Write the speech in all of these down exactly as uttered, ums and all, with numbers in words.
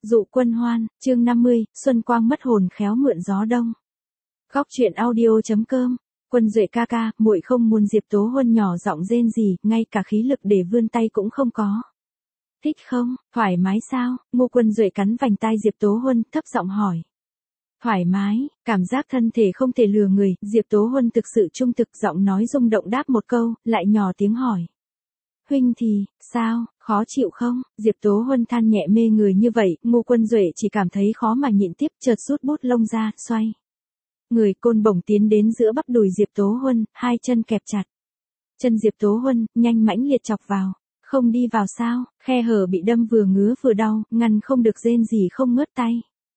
Dụ quân hoan, chương năm mươi, Xuân Quang mất hồn khéo mượn gió đông. Góc truyện audio.com. Quân Duệ ca ca, muội không muốn Diệp Tố Huân nhỏ giọng rên gì, ngay cả khí lực để vươn tay cũng không có. Thích không, thoải mái sao? Ngô Quân Duệ cắn vành tai Diệp Tố Huân, thấp giọng hỏi. Thoải mái, cảm giác thân thể không thể lừa người, Diệp Tố Huân thực sự trung thực, giọng nói rung động đáp một câu, lại nhỏ tiếng hỏi. Huynh thì, sao, khó chịu không? Diệp Tố Huân than nhẹ mê người như vậy, Ngô Quân Duệ chỉ cảm thấy khó mà nhịn tiếp, chợt rút bút lông ra, xoay. Người côn bổng tiến đến giữa bắp đùi Diệp Tố Huân, hai chân kẹp chặt. Chân Diệp Tố Huân, nhanh mãnh liệt chọc vào. Không đi vào sao, khe hở bị đâm vừa ngứa vừa đau, ngăn không được rên gì không ngớt tay.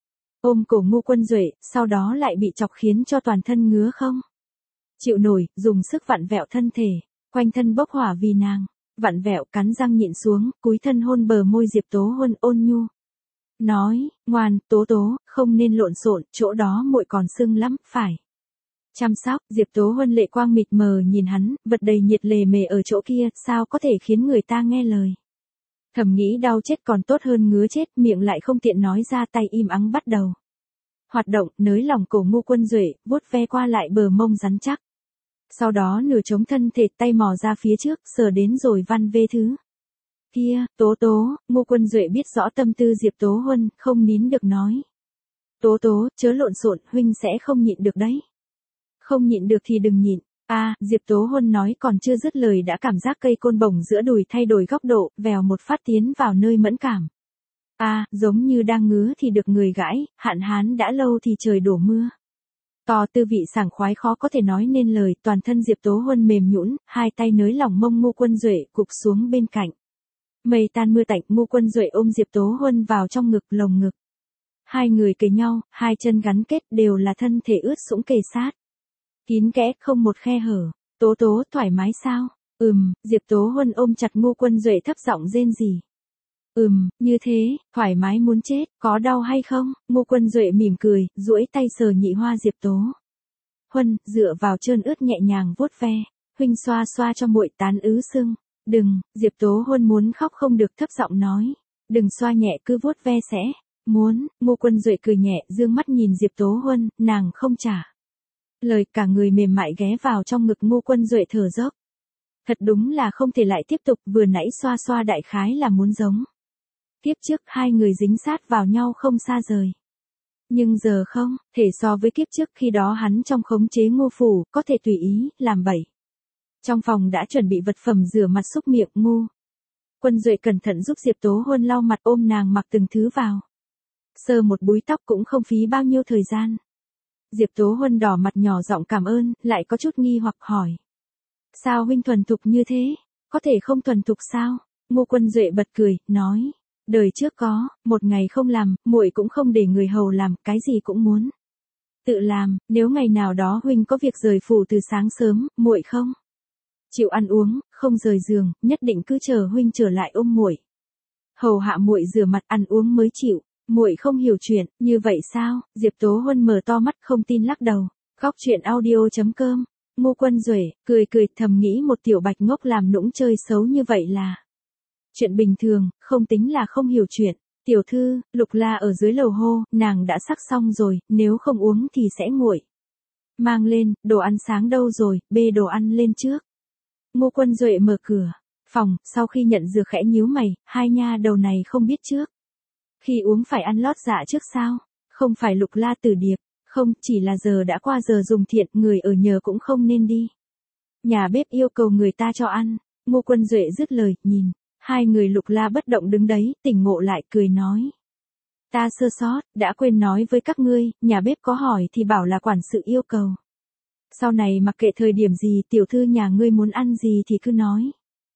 Ôm cổ Ngô Quân Duệ, sau đó lại bị chọc khiến cho toàn thân ngứa không? Chịu nổi, dùng sức vặn vẹo thân thể, quanh thân bốc hỏa vì nàng. Vặn vẹo cắn răng nhịn xuống, cúi thân hôn bờ môi Diệp Tố Huân ôn nhu. Nói, ngoan, Tố Tố, không nên lộn xộn, chỗ đó muội còn sưng lắm, phải. Chăm sóc, Diệp Tố Huân lệ quang mịt mờ nhìn hắn, vật đầy nhiệt lề mề ở chỗ kia, sao có thể khiến người ta nghe lời. Thầm nghĩ đau chết còn tốt hơn ngứa chết, miệng lại không tiện nói ra, tay im ắng bắt đầu. Hoạt động, nới lỏng cổ Ngô Quân Duệ, vuốt ve qua lại bờ mông rắn chắc. Sau đó nửa chống thân thể, tay mò ra phía trước, sờ đến rồi văn vê thứ. Kia, Tố Tố, Ngô Quân Duệ biết rõ tâm tư Diệp Tố Huân, không nín được nói. Tố Tố, chớ lộn xộn, huynh sẽ không nhịn được đấy. Không nhịn được thì đừng nhịn. A, à, Diệp Tố Huân nói còn chưa dứt lời đã cảm giác cây côn bổng giữa đùi thay đổi góc độ, vèo một phát tiến vào nơi mẫn cảm. A, à, giống như đang ngứa thì được người gãi, hạn hán đã lâu thì trời đổ mưa. To tư vị sảng khoái khó có thể nói nên lời, toàn thân Diệp Tố Huân mềm nhũn, hai tay nới lỏng mông Ngô Quân Duệ, cụp xuống bên cạnh. Mây tan mưa tạnh, Ngô Quân Duệ ôm Diệp Tố Huân vào trong ngực, lồng ngực. Hai người kề nhau, hai chân gắn kết, đều là thân thể ướt sũng kề sát. Kín kẽ, không một khe hở. Tố Tố, thoải mái sao? Ừm, Diệp Tố Huân ôm chặt Ngô Quân Duệ thấp giọng rên rỉ. Ừm, như thế, thoải mái muốn chết, có đau hay không? Ngô Quân Duệ mỉm cười, duỗi tay sờ nhị hoa Diệp Tố Huân, dựa vào trơn ướt nhẹ nhàng vuốt ve. Huynh xoa xoa cho muội tán ứ sưng. Đừng, Diệp Tố Huân muốn khóc không được, thấp giọng nói. Đừng xoa nhẹ, cứ vuốt ve sẽ. Muốn, Ngô Quân Duệ cười nhẹ, dương mắt nhìn Diệp Tố Huân, nàng không trả lời, cả người mềm mại ghé vào trong ngực Ngô Quân Duệ thở dốc. Thật đúng là không thể lại tiếp tục, vừa nãy xoa xoa đại khái là muốn giống. Tiếp trước hai người dính sát vào nhau không xa rời. Nhưng giờ không, thể so với kiếp trước, khi đó hắn trong khống chế Ngô phủ, có thể tùy ý, làm bậy. Trong phòng đã chuẩn bị vật phẩm rửa mặt xúc miệng. Ngô Quân Duệ cẩn thận giúp Diệp Tố Huân lau mặt, ôm nàng mặc từng thứ vào. Sờ một búi tóc cũng không phí bao nhiêu thời gian. Diệp Tố Huân đỏ mặt nhỏ giọng cảm ơn, lại có chút nghi hoặc hỏi. Sao huynh thuần thục như thế? Có thể không thuần thục sao? Ngô Quân Duệ bật cười, nói. Đời trước có, một ngày không làm, muội cũng không để người hầu làm, cái gì cũng muốn tự làm, nếu ngày nào đó huynh có việc rời phủ từ sáng sớm, muội không chịu ăn uống, không rời giường, nhất định cứ chờ huynh trở lại ôm muội. Hầu hạ muội rửa mặt ăn uống mới chịu. Muội không hiểu chuyện, như vậy sao? Diệp Tố Huân mở to mắt không tin lắc đầu. Góc truyện audio.com. Ngô Quân Duệ cười cười, thầm nghĩ một tiểu bạch ngốc làm nũng chơi xấu như vậy là chuyện bình thường, không tính là không hiểu chuyện. Tiểu thư, Lục La ở dưới lầu hô, nàng đã sắc xong rồi, nếu không uống thì sẽ nguội. Mang lên, đồ ăn sáng đâu rồi, bê đồ ăn lên trước. Ngô Quân Duệ mở cửa phòng, sau khi nhận dược khẽ nhíu mày, hai nha đầu này không biết trước. Khi uống phải ăn lót dạ trước sao? Không phải Lục La Tử Điệp, không, chỉ là giờ đã qua giờ dùng thiện, người ở nhờ cũng không nên đi. Nhà bếp yêu cầu người ta cho ăn. Ngô Quân Duệ dứt lời, nhìn hai người Lục La bất động đứng đấy, tỉnh ngộ lại, cười nói. Ta sơ sót, đã quên nói với các ngươi, nhà bếp có hỏi thì bảo là quản sự yêu cầu. Sau này mặc kệ thời điểm gì, tiểu thư nhà ngươi muốn ăn gì thì cứ nói.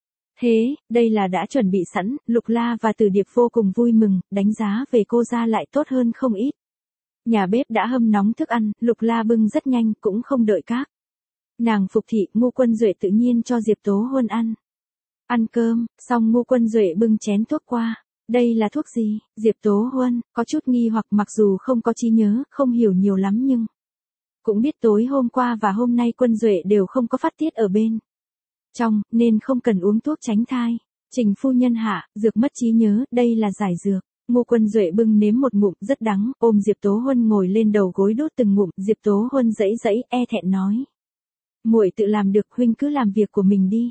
Thế, đây là đã chuẩn bị sẵn, Lục La và Tử Điệp vô cùng vui mừng, đánh giá về cô ra lại tốt hơn không ít. Nhà bếp đã hâm nóng thức ăn, Lục La bưng rất nhanh, cũng không đợi các nàng phục thị. Ngô Quân Duệ tự nhiên cho Diệp Tố Huân ăn. Ăn cơm, xong Ngô Quân Duệ bưng chén thuốc qua. Đây là thuốc gì? Diệp Tố Huân có chút nghi hoặc, mặc dù không có trí nhớ, không hiểu nhiều lắm nhưng cũng biết tối hôm qua và hôm nay Quân Duệ đều không có phát tiết ở bên trong, nên không cần uống thuốc tránh thai. Trình phu nhân hạ, dược mất trí nhớ, đây là giải dược. Ngô Quân Duệ bưng nếm một ngụm rất đắng, ôm Diệp Tố Huân ngồi lên đầu gối đốt từng ngụm, Diệp Tố Huân dãy dãy e thẹn nói. Muội tự làm được, huynh cứ làm việc của mình đi.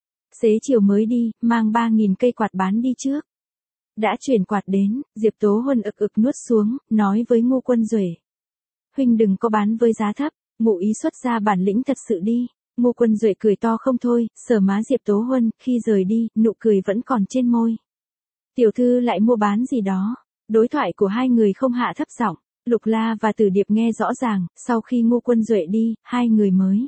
Xế chiều mới đi, mang ba nghìn cây quạt bán đi trước. Đã chuyển quạt đến, Diệp Tố Huân ực ực nuốt xuống, nói với Ngô Quân Duệ. Huynh đừng có bán với giá thấp, ngụ ý xuất ra bản lĩnh thật sự đi. Ngô Quân Duệ cười to không thôi, sờ má Diệp Tố Huân, khi rời đi, nụ cười vẫn còn trên môi. Tiểu thư lại mua bán gì đó. Đối thoại của hai người không hạ thấp giọng, Lục La và Tử Điệp nghe rõ ràng, sau khi Ngô Quân Duệ đi, hai người mới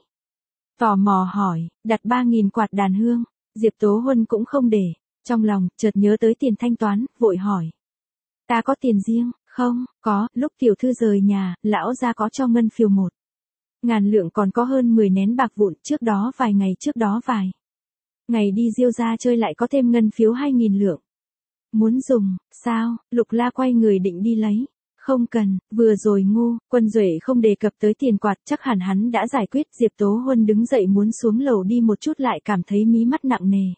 tò mò hỏi, đặt ba nghìn quạt đàn hương, Diệp Tố Huân cũng không để, trong lòng, chợt nhớ tới tiền thanh toán, vội hỏi. Ta có tiền riêng, không, có, lúc tiểu thư rời nhà, lão gia có cho ngân phiếu một ngàn lượng còn có hơn mười nén bạc vụn, trước đó vài ngày trước đó vài ngày đi Diêu gia chơi lại có thêm ngân phiếu hai nghìn lượng. Muốn dùng, sao, Lục La quay người định đi lấy. Không cần, vừa rồi Ngô Quân Duệ không đề cập tới tiền quạt, chắc hẳn hắn đã giải quyết. Diệp Tố Huân đứng dậy muốn xuống lầu đi một chút lại cảm thấy mí mắt nặng nề.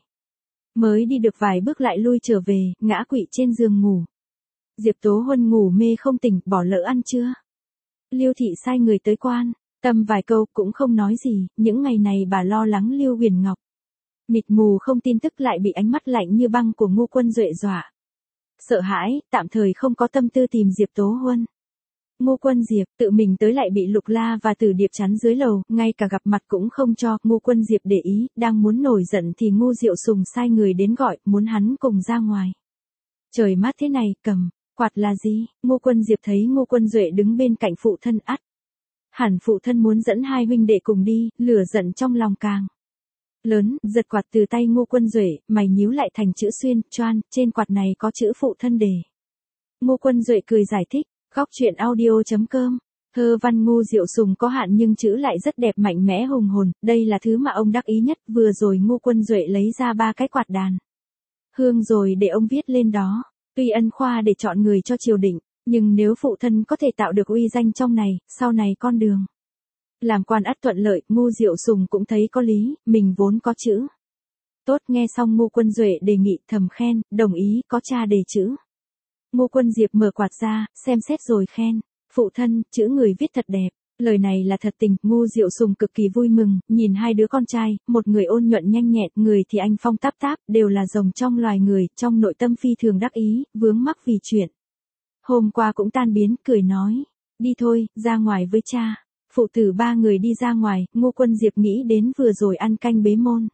Mới đi được vài bước lại lui trở về, ngã quỵ trên giường ngủ. Diệp Tố Huân ngủ mê không tỉnh, bỏ lỡ ăn trưa. Liêu thị sai người tới quan, tâm vài câu cũng không nói gì, những ngày này bà lo lắng Liêu Huyền Ngọc. Mịt mù không tin tức lại bị ánh mắt lạnh như băng của Ngô Quân Duệ dọa. Sợ hãi, tạm thời không có tâm tư tìm Diệp Tố Huân. Ngô Quân Diệp tự mình tới lại bị Lục La và Tử Điệp chắn dưới lầu, ngay cả gặp mặt cũng không cho. Ngô Quân Diệp để ý, đang muốn nổi giận thì Ngô Diệu Sùng sai người đến gọi, muốn hắn cùng ra ngoài. Trời mát thế này, cầm quạt là gì? Ngô Quân Diệp thấy Ngô Quân Duệ đứng bên cạnh phụ thân ắt. Hẳn phụ thân muốn dẫn hai huynh đệ cùng đi, lửa giận trong lòng càng lớn, giật quạt từ tay Ngô Quân Duệ, mày nhíu lại thành chữ xuyên, choan, trên quạt này có chữ phụ thân đề. Ngô Quân Duệ cười giải thích, góc truyện audio chấm com. Thơ văn Ngô Diệu Sùng có hạn nhưng chữ lại rất đẹp, mạnh mẽ hùng hồn, đây là thứ mà ông đắc ý nhất. Vừa rồi Ngô Quân Duệ lấy ra ba cái quạt đàn hương rồi để ông viết lên đó. Tuy ân khoa để chọn người cho triều đình, nhưng nếu phụ thân có thể tạo được uy danh trong này, sau này con đường làm quan ắt thuận lợi. Ngô Diệu Sùng cũng thấy có lý, mình vốn có chữ tốt. Nghe xong Ngô Quân Duệ đề nghị, thầm khen, đồng ý, có cha đề chữ. Ngô Quân Diệp mở quạt ra, xem xét rồi khen, phụ thân, chữ người viết thật đẹp. Lời này là thật tình. Ngô Diệu Sùng cực kỳ vui mừng, nhìn hai đứa con trai, một người ôn nhuận nhanh nhẹn, người thì anh phong táp táp, đều là rồng trong loài người, trong nội tâm phi thường đắc ý, vướng mắc vì chuyện hôm qua cũng tan biến, cười nói, đi thôi, ra ngoài với cha. Phụ tử ba người đi ra ngoài, Ngô Quân Diệp nghĩ đến vừa rồi ăn canh bế môn.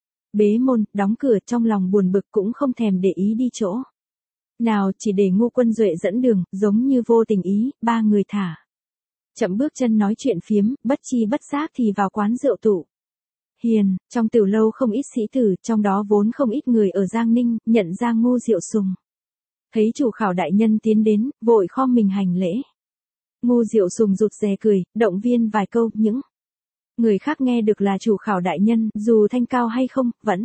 Bế môn, đóng cửa, trong lòng buồn bực cũng không thèm để ý đi chỗ nào, chỉ để Ngô Quân Duệ dẫn đường, giống như vô tình ý, ba người thả chậm bước chân nói chuyện phiếm, bất chi bất giác thì vào quán rượu tụ hiền. Trong tiểu lâu không ít sĩ tử, trong đó vốn không ít người ở Giang Ninh, nhận ra Ngô Diệu Sùng. Thấy chủ khảo đại nhân tiến đến, vội khom mình hành lễ. Ngô Diệu Sùng rụt rè cười, động viên vài câu, những người khác nghe được là chủ khảo đại nhân, dù thanh cao hay không, vẫn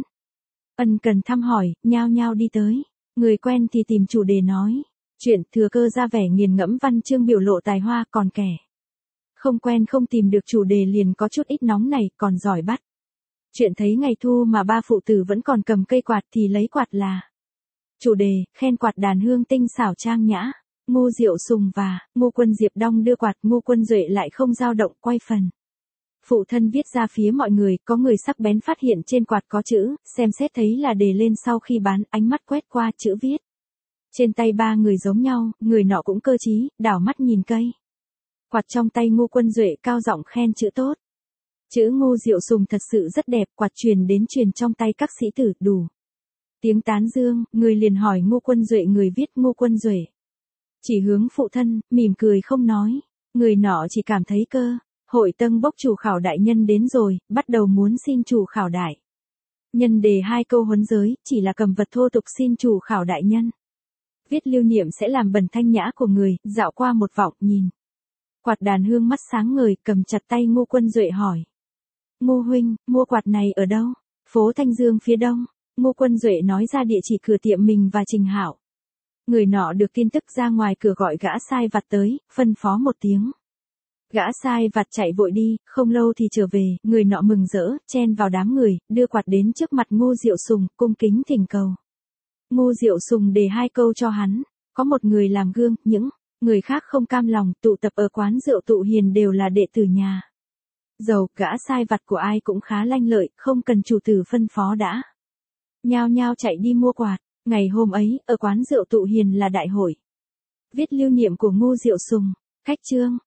ân cần thăm hỏi, nhao nhao đi tới. Người quen thì tìm chủ đề nói chuyện, thừa cơ ra vẻ nghiền ngẫm văn chương biểu lộ tài hoa, còn kẻ không quen không tìm được chủ đề liền có chút ít nóng này, còn giỏi bắt chuyện. Thấy ngày thu mà ba phụ tử vẫn còn cầm cây quạt thì lấy quạt là chủ đề, khen quạt đàn hương tinh xảo trang nhã. Ngô Diệu Sùng và Ngô Quân Diệp đong đưa quạt, Ngô Quân Duệ lại không dao động, quay phần phụ thân viết ra phía mọi người. Có người sắc bén phát hiện trên quạt có chữ, xem xét thấy là đề lên. Sau khi bán, ánh mắt quét qua chữ viết trên tay ba người giống nhau, người nọ cũng cơ trí, đảo mắt nhìn cây quạt trong tay Ngô Quân Duệ, cao giọng khen chữ tốt. Chữ Ngô Diệu Sùng thật sự rất đẹp, quạt truyền đến truyền trong tay các sĩ tử, đủ tiếng tán dương. Người liền hỏi Ngô Quân Duệ, người viết. Ngô Quân Duệ chỉ hướng phụ thân, mỉm cười không nói. Người nọ chỉ cảm thấy cơ hội tân bốc chủ khảo đại nhân đến rồi, bắt đầu muốn xin chủ khảo đại nhân đề hai câu huấn giới, chỉ là cầm vật thô tục xin chủ khảo đại nhân viết lưu niệm sẽ làm bẩn thanh nhã của người. Dạo qua một vòng, nhìn quạt đàn hương mắt sáng ngời, cầm chặt tay Ngô Quân Duệ hỏi, Ngô huynh, mua quạt này ở đâu? Phố Thanh Dương phía đông. Ngô Quân Duệ nói ra địa chỉ cửa tiệm mình và Trình Hạo. Người nọ được tin tức ra ngoài cửa gọi gã sai vặt tới, phân phó một tiếng. Gã sai vặt chạy vội đi, không lâu thì trở về. Người nọ mừng rỡ, chen vào đám người, đưa quạt đến trước mặt Ngô Diệu Sùng, cung kính thỉnh cầu Ngô Diệu Sùng đề hai câu cho hắn. Có một người làm gương, những người khác không cam lòng, tụ tập ở quán rượu tụ hiền đều là đệ tử nhà giàu, gã sai vặt của ai cũng khá lanh lợi, không cần chủ tử phân phó đã nhao nhao chạy đi mua quạt. Ngày hôm ấy, ở quán rượu tụ hiền là đại hội viết lưu niệm của Ngô Diệu Sùng. Khách trương